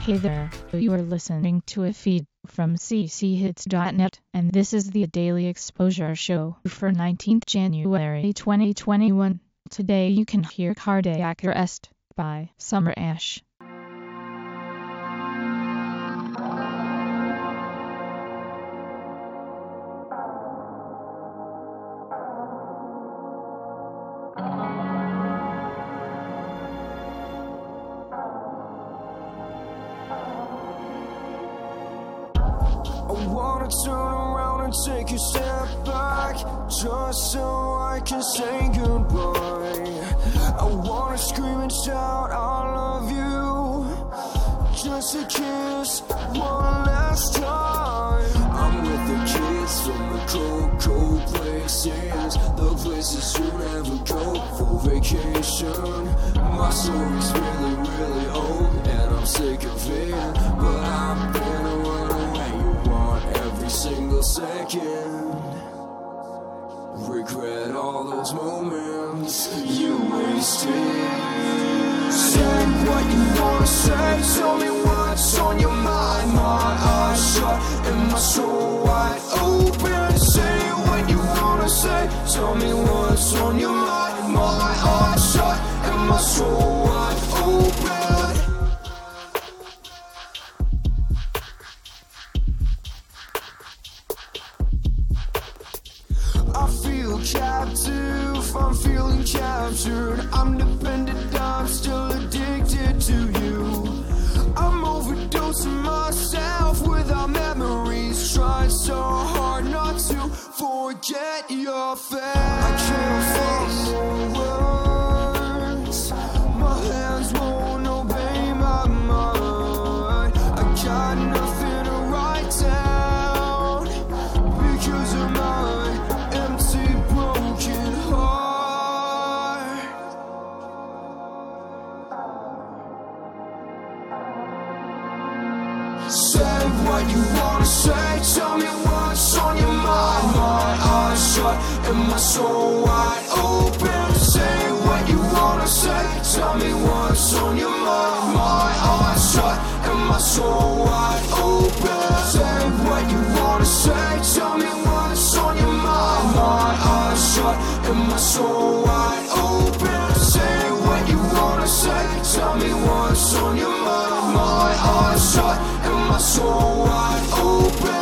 Hey there, you are listening to a feed from cchits.net, and this is the Daily Exposure Show for 19th January 2021. Today you can hear Cardiac Arrest by Summer Ash. I wanna turn around and take a step back, just so I can say goodbye. I wanna scream and shout I love you, just a kiss one last time. I'm with the kids from the cold, cold places, the places you never go for vacation. My story's really, really old and I'm sick of it, but I'm gonna run away. You want every single second, regret all those moments you wasted. Say what you wanna say, tell me what's on your mind. My eyes shut and my soul wide open. Say what you wanna say, tell me what's on your mind. My eyes shut and my soul wide open. I feel captive, I'm feeling captured. I'm dependent, I'm still addicted to you. I'm overdosing myself without memories, trying so hard not to forget your face. I can't find more words, my hands won't obey my mind. I got nothing to write down because of my empty, broken heart. Say what you wanna say, tell me what's on your mind. My eyes shut and my soul wide open. Say what you wanna say, tell me what's on your mind. My eyes shut and my soul wide open. Say what you wanna say, tell me what's on your mind. My eyes shut and my soul wide open. Say what you wanna say, tell me what's on your mind. My eyes shut and my soul wide open.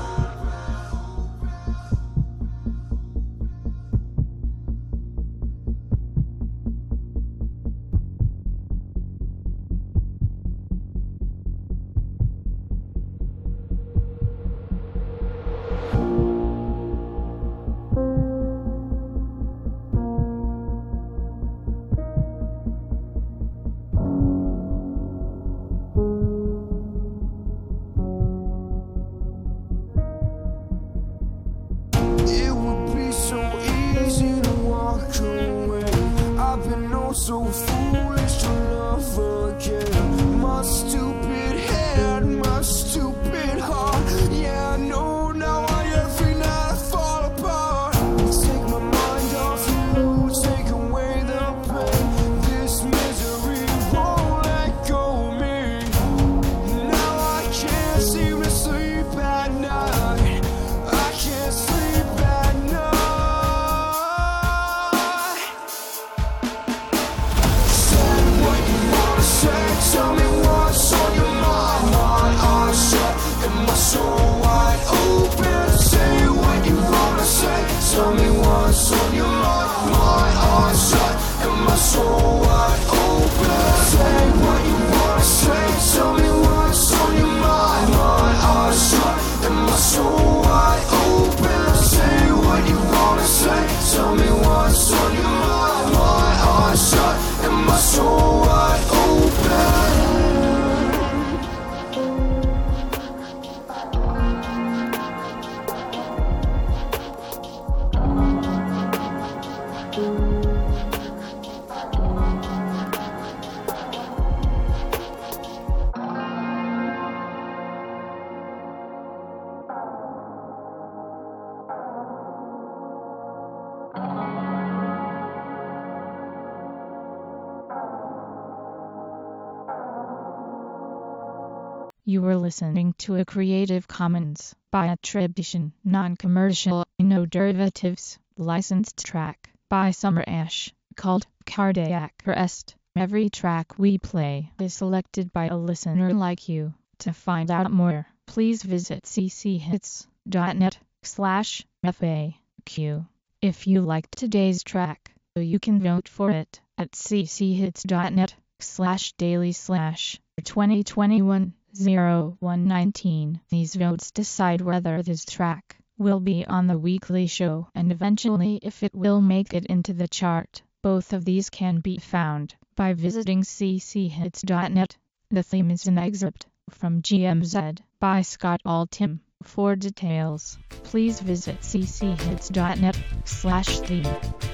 So foolish to love again. My stupid head, my stupid heart. Yeah, I know now every night I fall apart. Take my mind off you, take away the pain. This misery won't let go of me. Now I can't seem to sleep at night. I can't sleep at night. Tell me what's on your mind. My eyes shut and my soul wide open. Say what you wanna say, tell me what's on your mind. My eyes shut and my soul wide open. Say what you wanna say, tell me what's on your mind. My eyes shut and my soul wide open. Say what you wanna say, tell me what's on your mind. My eyes shut and my soul wide open. You were listening to a Creative Commons by attribution, non-commercial, no derivatives, licensed track by Summer Ash, called Cardiac Arrest. Every track we play is selected by a listener like you. To find out more, please visit cchits.net/FAQ. If you liked today's track, you can vote for it at cchits.net/daily/2021-0119. These votes decide whether this track will be on the weekly show and eventually if it will make it into the chart. Both of these can be found by visiting cchits.net. The theme is an excerpt from GMZ by Scott Altham. For details, please visit cchits.net/theme.